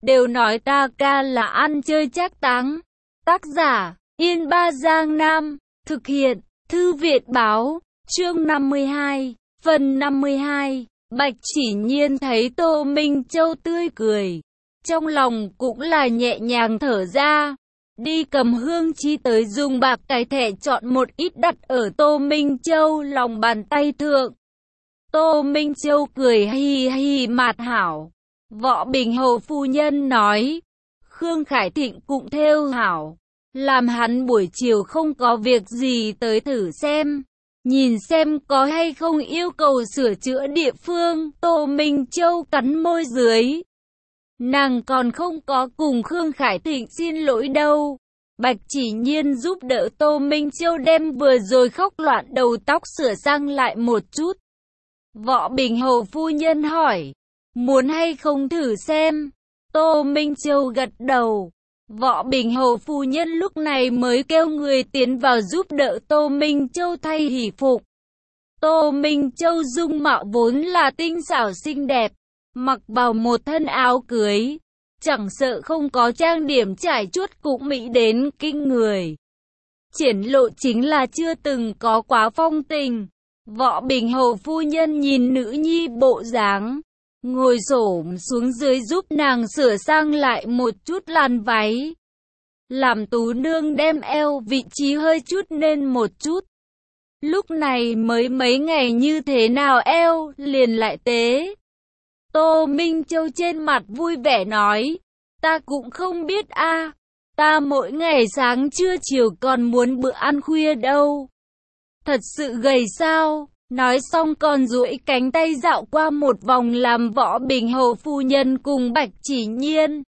đều nói ta ca là ăn chơi trác táng. Tác giả, Yên Ba Giang Nam, thực hiện, Thư viện báo, chương 52, phần 52. Bạch Chỉ Nhiên thấy Tô Minh Châu tươi cười, trong lòng cũng là nhẹ nhàng thở ra. Đi cầm hương chi tới dùng bạc cái thẻ chọn một ít đặt ở Tô Minh Châu lòng bàn tay thượng. Tô Minh Châu cười hi hi mạt hảo. Võ Bình Hầu phu nhân nói, Khương Khải Thịnh cũng thêu hảo, làm hắn buổi chiều không có việc gì tới thử xem, nhìn xem có hay không yêu cầu sửa chữa địa phương. Tô Minh Châu cắn môi dưới. Nàng còn không có cùng Khương Khải Thịnh xin lỗi đâu. Bạch Chỉ Nhiên giúp đỡ Tô Minh Châu đem vừa rồi khóc loạn đầu tóc sửa sang lại một chút. Võ Bình Hầu phu nhân hỏi, muốn hay không thử xem? Tô Minh Châu gật đầu. Võ Bình Hầu phu nhân lúc này mới kêu người tiến vào giúp đỡ Tô Minh Châu thay hỷ phục. Tô Minh Châu dung mạo vốn là tinh xảo xinh đẹp, mặc vào một thân áo cưới, chẳng sợ không có trang điểm trải chuốt cũng mỹ đến kinh người. Triển lộ chính là chưa từng có quá phong tình. Võ Bình Hầu phu nhân nhìn nữ nhi bộ dáng, ngồi xổm xuống dưới giúp nàng sửa sang lại một chút làn váy, làm tú nương đem eo vị trí hơi chút lên một chút. Lúc này mới mấy ngày như thế nào eo liền lại tế. Tô Minh Châu trên mặt vui vẻ nói, ta cũng không biết a, ta mỗi ngày sáng trưa chiều còn muốn bữa ăn khuya đâu. Thật sự gầy sao? Nói xong còn duỗi cánh tay dạo qua một vòng làm Võ Bình Hầu phu nhân cùng Bạch Chỉ Nhiên.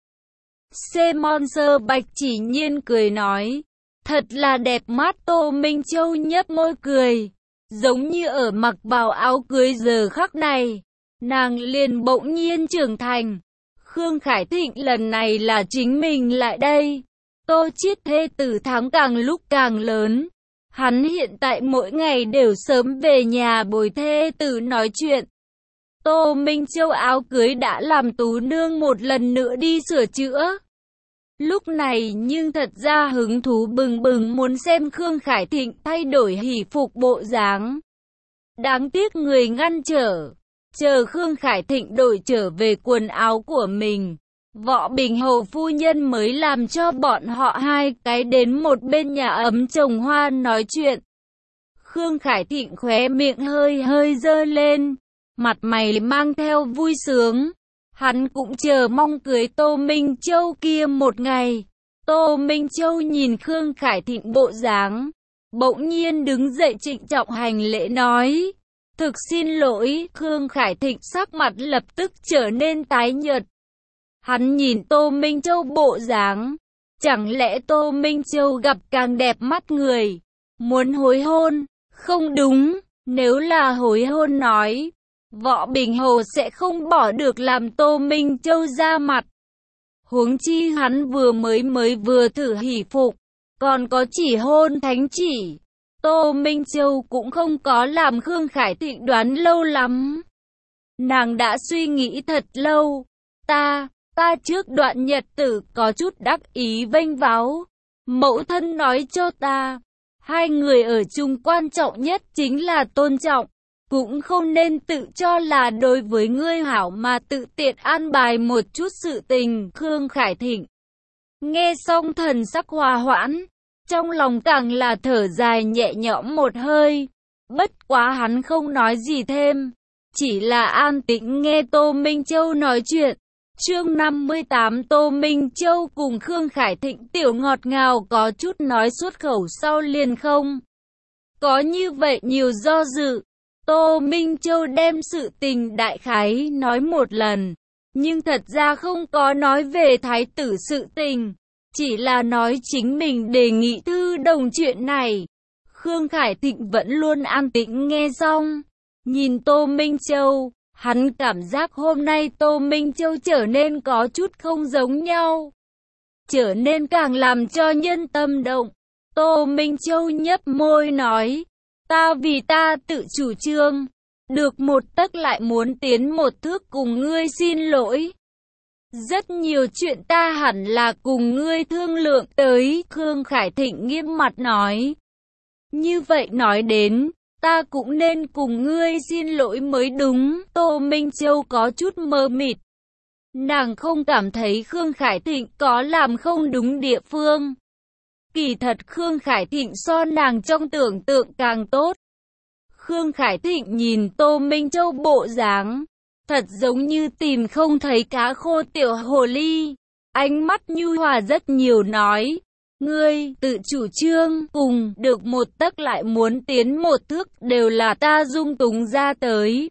Monster Bạch Chỉ Nhiên cười nói, thật là đẹp mắt. Tô Minh Châu nhếch môi cười, giống như ở mặc vào áo cưới giờ khắc này, nàng liền bỗng nhiên trưởng thành. Khương Khải Thịnh lần này là chính mình lại đây. Tô Chiết thê tử tháng càng lúc càng lớn. Hắn hiện tại mỗi ngày đều sớm về nhà bồi thê tử nói chuyện. Tô Minh Châu áo cưới đã làm tú nương một lần nữa đi sửa chữa. Lúc này nhưng thật ra hứng thú bừng bừng muốn xem Khương Khải Thịnh thay đổi hỷ phục bộ dáng. Đáng tiếc người ngăn trở. Chờ Khương Khải Thịnh đổi trở về quần áo của mình, Võ Bình Hầu phu nhân mới làm cho bọn họ hai cái đến một bên nhà ấm trồng hoa nói chuyện. Khương Khải Thịnh khóe miệng hơi hơi giơ lên, mặt mày mang theo vui sướng. Hắn cũng chờ mong cưới Tô Minh Châu kia một ngày. Tô Minh Châu nhìn Khương Khải Thịnh bộ dáng, bỗng nhiên đứng dậy trịnh trọng hành lễ nói, thực xin lỗi. Khương Khải Thịnh sắc mặt lập tức trở nên tái nhợt. Hắn nhìn Tô Minh Châu bộ dáng, chẳng lẽ Tô Minh Châu gặp càng đẹp mắt người, muốn hối hôn? Không đúng, nếu là hối hôn nói, Võ Bình Hầu sẽ không bỏ được làm Tô Minh Châu ra mặt. Huống chi hắn vừa thử hỷ phục, còn có chỉ hôn thánh chỉ. Tô Minh Châu cũng không có làm Khương Khải Thịnh đoán lâu lắm. Nàng đã suy nghĩ thật lâu. Ta trước đoạn nhật tử có chút đắc ý vênh váo. Mẫu thân nói cho ta, hai người ở chung quan trọng nhất chính là tôn trọng. Cũng không nên tự cho là đối với ngươi hảo mà tự tiện an bài một chút sự tình. Khương Khải Thịnh nghe xong thần sắc hòa hoãn, trong lòng càng là thở dài nhẹ nhõm một hơi. Bất quá hắn không nói gì thêm, chỉ là an tĩnh nghe Tô Minh Châu nói chuyện. Chương 58. Tô Minh Châu cùng Khương Khải Thịnh tiểu ngọt ngào có chút nói xuất khẩu sau liền không có như vậy nhiều do dự. Tô Minh Châu đem sự tình đại khái nói một lần, nhưng thật ra không có nói về thái tử sự tình, chỉ là nói chính mình đề nghị thư đồng chuyện này. Khương Khải Thịnh vẫn luôn an tĩnh nghe xong, nhìn Tô Minh Châu, hắn cảm giác hôm nay Tô Minh Châu trở nên có chút không giống nhau, trở nên càng làm cho nhân tâm động. Tô Minh Châu nhấp môi nói, ta vì ta tự chủ trương, được một tấc lại muốn tiến một thước cùng ngươi xin lỗi. Rất nhiều chuyện ta hẳn là cùng ngươi thương lượng tới, Khương Khải Thịnh nghiêm mặt nói. Như vậy nói đến, ta cũng nên cùng ngươi xin lỗi mới đúng, Tô Minh Châu có chút mơ mịt. Nàng không cảm thấy Khương Khải Thịnh có làm không đúng địa phương. Kỳ thật Khương Khải Thịnh so nàng trong tưởng tượng càng tốt. Khương Khải Thịnh nhìn Tô Minh Châu bộ dáng, thật giống như tìm không thấy cá khô tiểu hồ ly. Ánh mắt nhu hòa rất nhiều nói, ngươi tự chủ trương cùng được một tấc lại muốn tiến một thước đều là ta dung túng ra tới.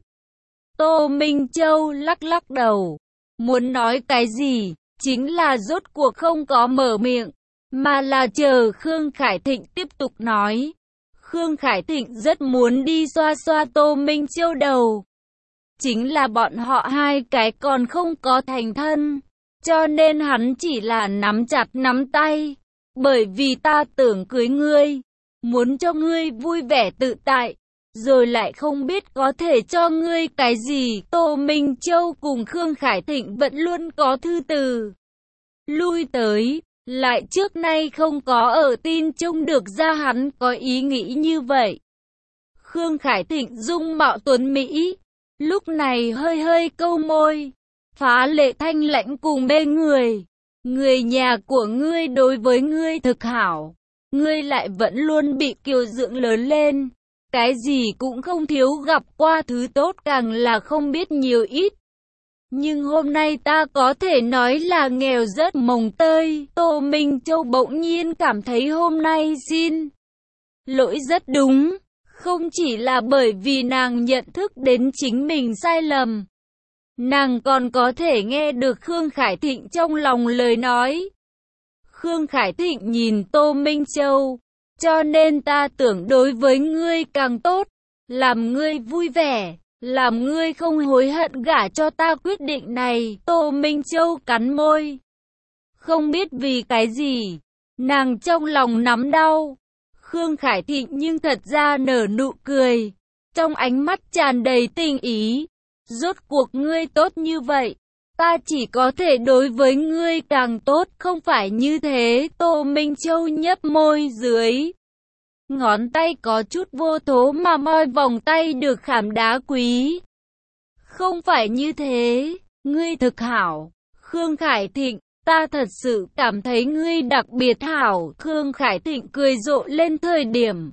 Tô Minh Châu lắc lắc đầu, muốn nói cái gì, chính là rốt cuộc không có mở miệng, mà là chờ Khương Khải Thịnh tiếp tục nói. Khương Khải Thịnh rất muốn đi xoa xoa Tô Minh Châu đầu. Chính là bọn họ hai cái còn không có thành thân, cho nên hắn chỉ là nắm chặt nắm tay. Bởi vì ta tưởng cưới ngươi, muốn cho ngươi vui vẻ tự tại, rồi lại không biết có thể cho ngươi cái gì. Tô Minh Châu cùng Khương Khải Thịnh vẫn luôn có thư từ lui tới, lại trước nay không có ở tin trông được ra hắn có ý nghĩ như vậy. Khương Khải Thịnh dung mạo tuấn mỹ, lúc này hơi hơi câu môi, phá lệ thanh lãnh cùng bên người. Người nhà của ngươi đối với ngươi thực hảo, ngươi lại vẫn luôn bị kiều dưỡng lớn lên, cái gì cũng không thiếu, gặp qua thứ tốt càng là không biết nhiều ít. Nhưng hôm nay ta có thể nói là nghèo rất mồng tơi. Tô Minh Châu bỗng nhiên cảm thấy hôm nay xin lỗi rất đúng, không chỉ là bởi vì nàng nhận thức đến chính mình sai lầm. Nàng còn có thể nghe được Khương Khải Thịnh trong lòng lời nói. Khương Khải Thịnh nhìn Tô Minh Châu, cho nên ta tưởng đối với ngươi càng tốt, làm ngươi vui vẻ, làm ngươi không hối hận gả cho ta quyết định này. Tô Minh Châu cắn môi, không biết vì cái gì, nàng trong lòng nắm đau. Khương Khải Thịnh nhưng thật ra nở nụ cười, trong ánh mắt tràn đầy tình ý. Rốt cuộc ngươi tốt như vậy, ta chỉ có thể đối với ngươi càng tốt, không phải như thế. Tô Minh Châu nhấp môi dưới, ngón tay có chút vô thố mà moi vòng tay được khảm đá quý. Không phải như thế, ngươi thực hảo. Khương Khải Thịnh, ta thật sự cảm thấy ngươi đặc biệt hảo. Khương Khải Thịnh cười rộ lên, thời điểm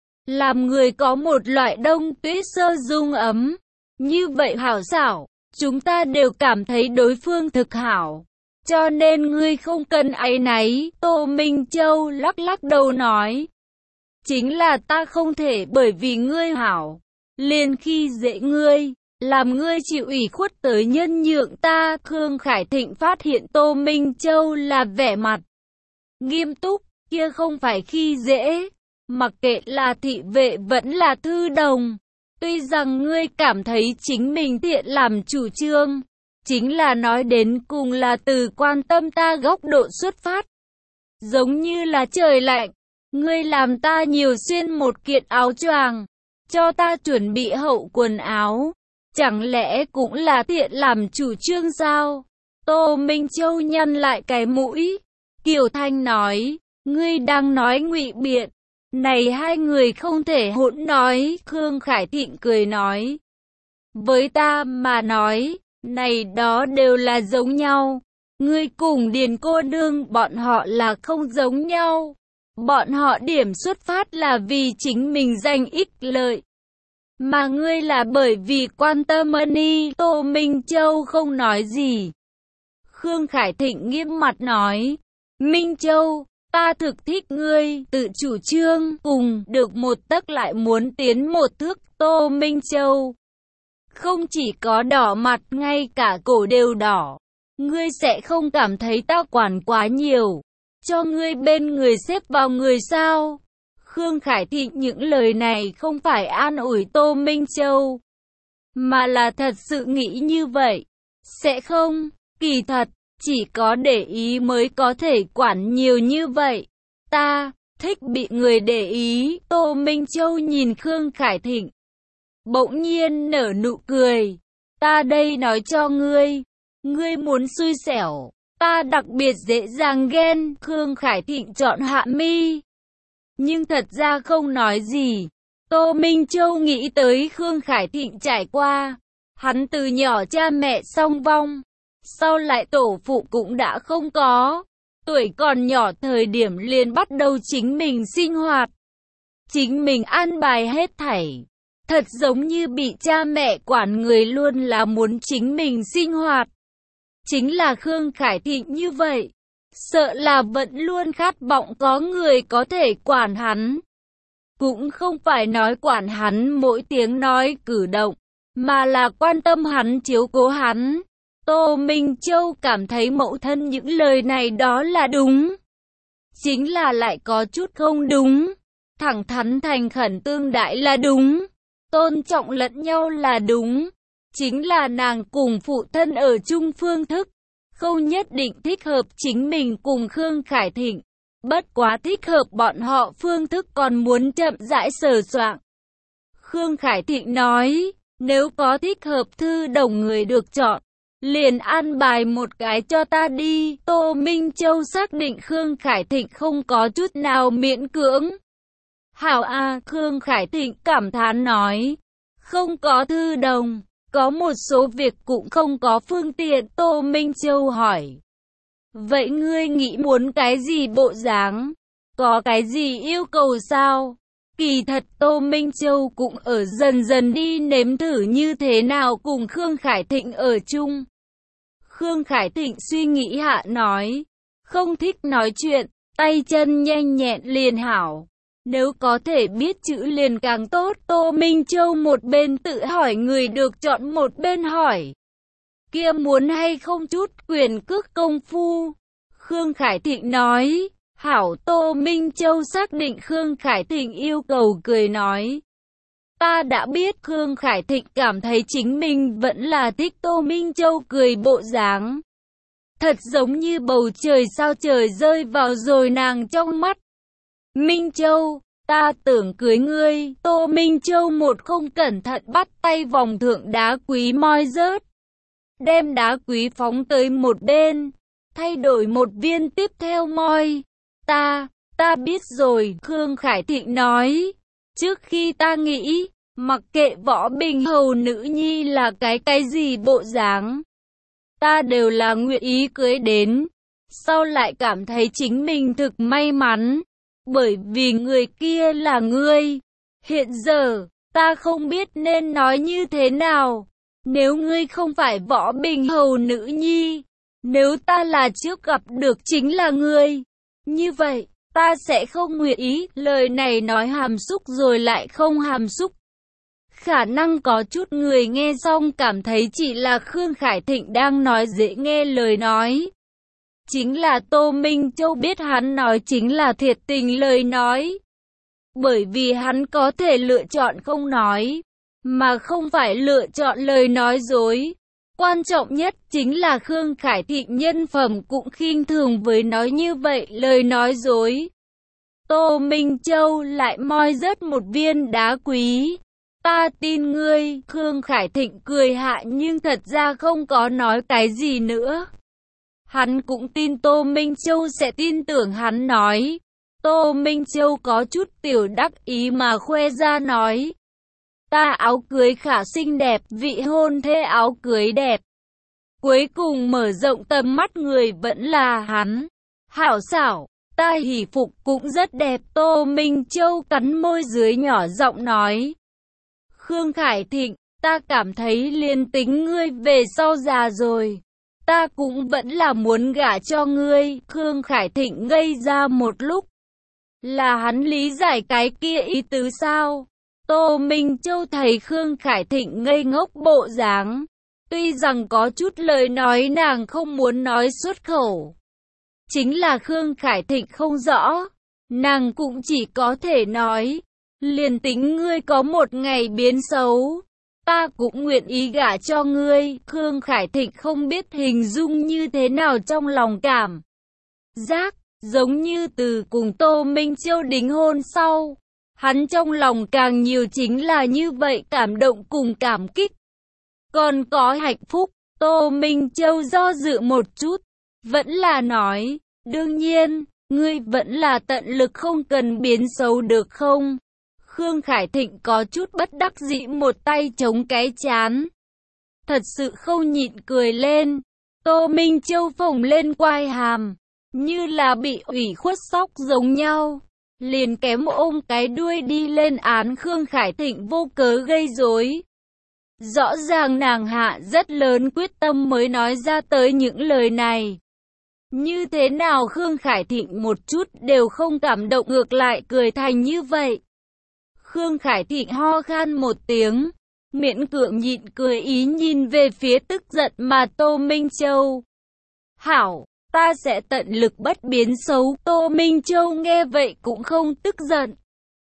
làm người có một loại đông tuyết sơ dung ấm. Như vậy hảo xảo, chúng ta đều cảm thấy đối phương thực hảo, cho nên ngươi không cần áy náy. Tô Minh Châu lắc lắc đầu nói, chính là ta không thể bởi vì ngươi hảo, liền khi dễ ngươi, làm ngươi chịu ủy khuất tới nhân nhượng ta. Khương Khải Thịnh phát hiện Tô Minh Châu là vẻ mặt nghiêm túc, kia không phải khi dễ, mặc kệ là thị vệ vẫn là thư đồng. Tuy rằng ngươi cảm thấy chính mình tiện làm chủ trương, chính là nói đến cùng là từ quan tâm ta góc độ xuất phát. Giống như là trời lạnh, ngươi làm ta nhiều xuyên một kiện áo choàng, cho ta chuẩn bị hậu quần áo, chẳng lẽ cũng là tiện làm chủ trương sao? Tô Minh Châu nhăn lại cái mũi, Kiều Thanh nói, ngươi đang nói ngụy biện. Này hai người không thể hỗn nói. Khương Khải Thịnh cười nói, với ta mà nói, này đó đều là giống nhau. Ngươi cùng Điền cô nương bọn họ là không giống nhau. Bọn họ điểm xuất phát là vì chính mình giành ích lợi, mà ngươi là bởi vì quan tâm money. Tô Minh Châu không nói gì. Khương Khải Thịnh nghiêm mặt nói, Minh Châu, ta thực thích ngươi tự chủ trương cùng được một tấc lại muốn tiến một thước. Tô Minh Châu không chỉ có đỏ mặt, ngay cả cổ đều đỏ. Ngươi sẽ không cảm thấy ta quản quá nhiều, cho ngươi bên người xếp vào người sao? Khương Khải Thịnh những lời này không phải an ủi Tô Minh Châu, mà là thật sự nghĩ như vậy. Sẽ không, kỳ thật, chỉ có để ý mới có thể quản nhiều như vậy. Ta thích bị người để ý. Tô Minh Châu nhìn Khương Khải Thịnh, bỗng nhiên nở nụ cười. Ta đây nói cho ngươi, Ngươi muốn xui xẻo, ta đặc biệt dễ dàng ghen. Khương Khải Thịnh chọn Hạ Mi, nhưng thật ra không nói gì. Tô Minh Châu nghĩ tới Khương Khải Thịnh trải qua, hắn từ nhỏ cha mẹ song vong, sau lại tổ phụ cũng đã không có, tuổi còn nhỏ thời điểm liền bắt đầu chính mình sinh hoạt, chính mình an bài hết thảy, thật giống như bị cha mẹ quản người luôn là muốn chính mình sinh hoạt. Chính là Khương Khải Thịnh như vậy, sợ là vẫn luôn khát vọng có người có thể quản hắn. Cũng không phải nói quản hắn mỗi tiếng nói cử động, mà là quan tâm hắn, chiếu cố hắn. Tô Minh Châu cảm thấy mẫu thân những lời này đó là đúng, chính là lại có chút không đúng. Thẳng thắn thành khẩn tương đại là đúng, tôn trọng lẫn nhau là đúng. Chính là nàng cùng phụ thân ở chung phương thức, không nhất định thích hợp chính mình cùng Khương Khải Thịnh. Bất quá thích hợp bọn họ phương thức còn muốn chậm rãi sờ soạng. Khương Khải Thịnh nói, nếu có thích hợp thư đồng người được chọn, liền an bài một cái cho ta đi. Tô Minh Châu xác định Khương Khải Thịnh không có chút nào miễn cưỡng. Hảo a, Khương Khải Thịnh cảm thán nói, không có thư đồng, có một số việc cũng không có phương tiện. Tô Minh Châu hỏi, vậy ngươi nghĩ muốn cái gì bộ dáng? Có cái gì yêu cầu sao? Kỳ thật Tô Minh Châu cũng ở dần dần đi nếm thử như thế nào cùng Khương Khải Thịnh ở chung. Khương Khải Thịnh suy nghĩ hạ nói, không thích nói chuyện, tay chân nhanh nhẹn liền hảo. Nếu có thể biết chữ liền càng tốt. Tô Minh Châu một bên tự hỏi người được chọn, một bên hỏi, kia muốn hay không chút quyền cước công phu? Khương Khải Thịnh nói, hảo. Tô Minh Châu xác định Khương Khải Thịnh yêu cầu, cười nói, ta đã biết. Khương Khải Thịnh cảm thấy chính mình vẫn là thích Tô Minh Châu cười bộ dáng, thật giống như bầu trời sao trời rơi vào rồi nàng trong mắt. Minh Châu, ta tưởng cưới ngươi. Tô Minh Châu một không cẩn thận bắt tay vòng thượng đá quý moi rớt, đem đá quý phóng tới một bên, thay đổi một viên tiếp theo moi. Ta biết rồi. Khương Khải Thịnh nói, trước khi ta nghĩ, mặc kệ Võ Bình hầu nữ nhi là cái gì bộ dáng, ta đều là nguyện ý cưới đến. Sau lại cảm thấy chính mình thực may mắn, bởi vì người kia là ngươi. Hiện giờ, ta không biết nên nói như thế nào. Nếu ngươi không phải Võ Bình hầu nữ nhi, nếu ta là trước gặp được chính là ngươi, như vậy, ta sẽ không nguyện ý. Lời này nói hàm xúc rồi lại không hàm xúc. Khả năng có chút người nghe xong cảm thấy chỉ là Khương Khải Thịnh đang nói dễ nghe lời nói. Chính là Tô Minh Châu biết hắn nói chính là thiệt tình lời nói. Bởi vì hắn có thể lựa chọn không nói, mà không phải lựa chọn lời nói dối. Quan trọng nhất chính là Khương Khải Thịnh nhân phẩm cũng khinh thường với nói như vậy lời nói dối. Tô Minh Châu lại moi rớt một viên đá quý. Ta tin ngươi. Khương Khải Thịnh cười hạ nhưng thật ra không có nói cái gì nữa. Hắn cũng tin Tô Minh Châu sẽ tin tưởng hắn nói. Tô Minh Châu có chút tiểu đắc ý mà khoe ra nói, ta áo cưới khả xinh đẹp, vị hôn thê áo cưới đẹp. Cuối cùng mở rộng tầm mắt người vẫn là hắn. Hảo xảo, ta hỉ phục cũng rất đẹp. Tô Minh Châu cắn môi dưới nhỏ giọng nói, Khương Khải Thịnh, ta cảm thấy liền tính ngươi về sau già rồi, ta cũng vẫn là muốn gả cho ngươi. Khương Khải Thịnh ngây ra một lúc, là hắn lý giải cái kia ý tứ sao? Tô Minh Châu thấy Khương Khải Thịnh ngây ngốc bộ dáng, tuy rằng có chút lời nói nàng không muốn nói xuất khẩu, chính là Khương Khải Thịnh không rõ, nàng cũng chỉ có thể nói, liền tính ngươi có một ngày biến xấu, ta cũng nguyện ý gả cho ngươi. Khương Khải Thịnh không biết hình dung như thế nào trong lòng cảm giác, giống như từ cùng Tô Minh Châu đính hôn sau, hắn trong lòng càng nhiều chính là như vậy cảm động cùng cảm kích. Còn có hạnh phúc, Tô Minh Châu do dự một chút, vẫn là nói, đương nhiên, ngươi vẫn là tận lực không cần biến xấu được không? Khương Khải Thịnh có chút bất đắc dĩ một tay chống cái chán. Thật sự không nhịn cười lên. Tô Minh Châu phồng lên quai hàm, như là bị ủy khuất sóc giống nhau. Liền kém ôm cái đuôi đi lên án Khương Khải Thịnh vô cớ gây rối. Rõ ràng nàng hạ rất lớn quyết tâm mới nói ra tới những lời này. Như thế nào Khương Khải Thịnh một chút đều không cảm động, ngược lại cười thành như vậy. Khương Khải Thịnh ho khan một tiếng, miễn cưỡng nhịn cười ý nhìn về phía tức giận mà Tô Minh Châu. Hảo, ta sẽ tận lực bất biến xấu. Tô Minh Châu nghe vậy cũng không tức giận.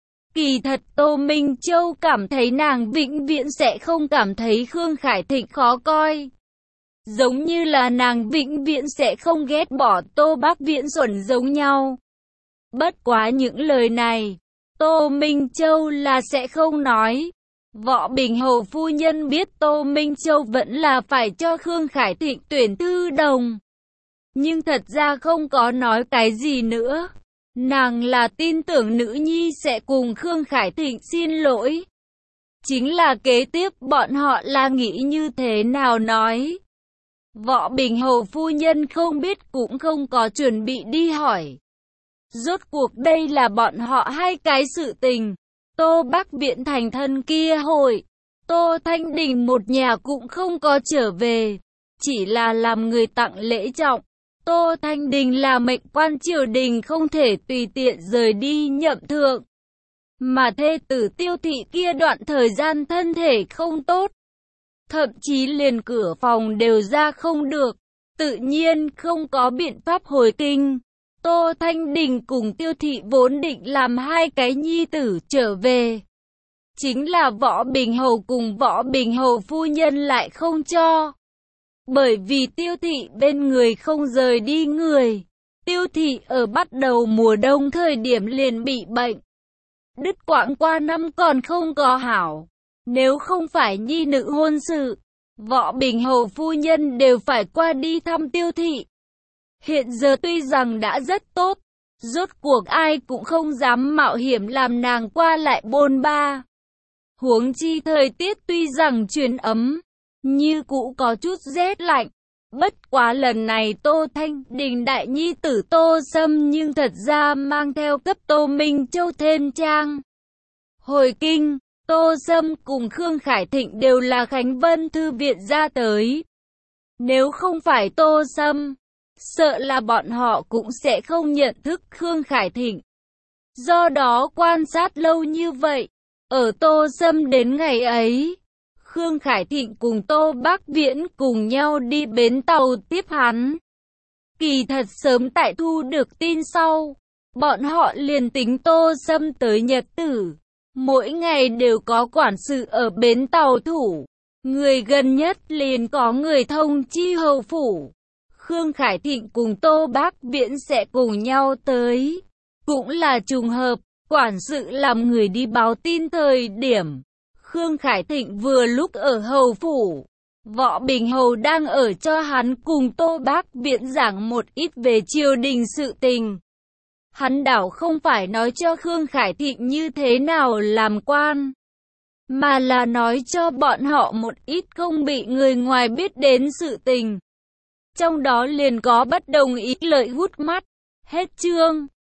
Kỳ thật Tô Minh Châu cảm thấy nàng vĩnh viễn sẽ không cảm thấy Khương Khải Thịnh khó coi. Giống như là nàng vĩnh viễn sẽ không ghét bỏ Tô Bác Viễn Xuẩn giống nhau. Bất quá những lời này, Tô Minh Châu là sẽ không nói. Võ Bình Hầu phu nhân biết Tô Minh Châu vẫn là phải cho Khương Khải Thịnh tuyển thư đồng. Nhưng thật ra không có nói cái gì nữa. Nàng là tin tưởng nữ nhi sẽ cùng Khương Khải Thịnh xin lỗi. Chính là kế tiếp bọn họ là nghĩ như thế nào nói. Võ Bình Hầu phu nhân không biết cũng không có chuẩn bị đi hỏi. Rốt cuộc đây là bọn họ hai cái sự tình. Tô Bắc Viễn thành thân kia hồi, Tô Thanh Đình một nhà cũng không có trở về. Chỉ là làm người tặng lễ trọng. Tô Thanh Đình là mệnh quan triều đình không thể tùy tiện rời đi nhậm thượng. Mà thê tử Tiêu Thị kia đoạn thời gian thân thể không tốt. Thậm chí liền cửa phòng đều ra không được. Tự nhiên không có biện pháp hồi kinh. Tô Thanh Đình cùng Tiêu Thị vốn định làm hai cái nhi tử trở về. Chính là Võ Bình Hầu cùng Võ Bình Hầu phu nhân lại không cho. Bởi vì Tiêu Thị bên người không rời đi người. Tiêu Thị ở bắt đầu mùa đông thời điểm liền bị bệnh. Đứt quãng qua năm còn không có hảo. Nếu không phải nhi nữ hôn sự, Võ Bình Hầu phu nhân đều phải qua đi thăm Tiêu Thị. Hiện giờ tuy rằng đã rất tốt, rốt cuộc ai cũng không dám mạo hiểm làm nàng qua lại bôn ba. Huống chi thời tiết tuy rằng chuyển ấm, như cũ có chút rét lạnh. Bất quá lần này Tô Thanh Đình đại nhi tử Tô Sâm nhưng thật ra mang theo cấp Tô Minh Châu thêm trang. Hồi kinh, Tô Sâm cùng Khương Khải Thịnh đều là Khánh Vân Thư viện ra tới. Nếu không phải Tô Sâm, sợ là bọn họ cũng sẽ không nhận thức Khương Khải Thịnh. Do đó quan sát lâu như vậy, ở Tô Sâm đến ngày ấy, Khương Khải Thịnh cùng Tô Bác Viễn cùng nhau đi bến tàu tiếp hắn. Kỳ thật sớm tại thu được tin sau, bọn họ liền tính Tô Sâm tới nhật tử. Mỗi ngày đều có quản sự ở bến tàu thủ. Người gần nhất liền có người thông chi hầu phủ. Khương Khải Thịnh cùng Tô Bác Viễn sẽ cùng nhau tới. Cũng là trùng hợp, quản sự làm người đi báo tin thời điểm. Khương Khải Thịnh vừa lúc ở hầu phủ. Võ Bình Hầu đang ở cho hắn cùng Tô Bác Viễn giảng một ít về triều đình sự tình. Hắn đảo không phải nói cho Khương Khải Thịnh như thế nào làm quan, mà là nói cho bọn họ một ít không bị người ngoài biết đến sự tình. Trong đó liền có bất đồng ý lợi hút mắt. Hết chương.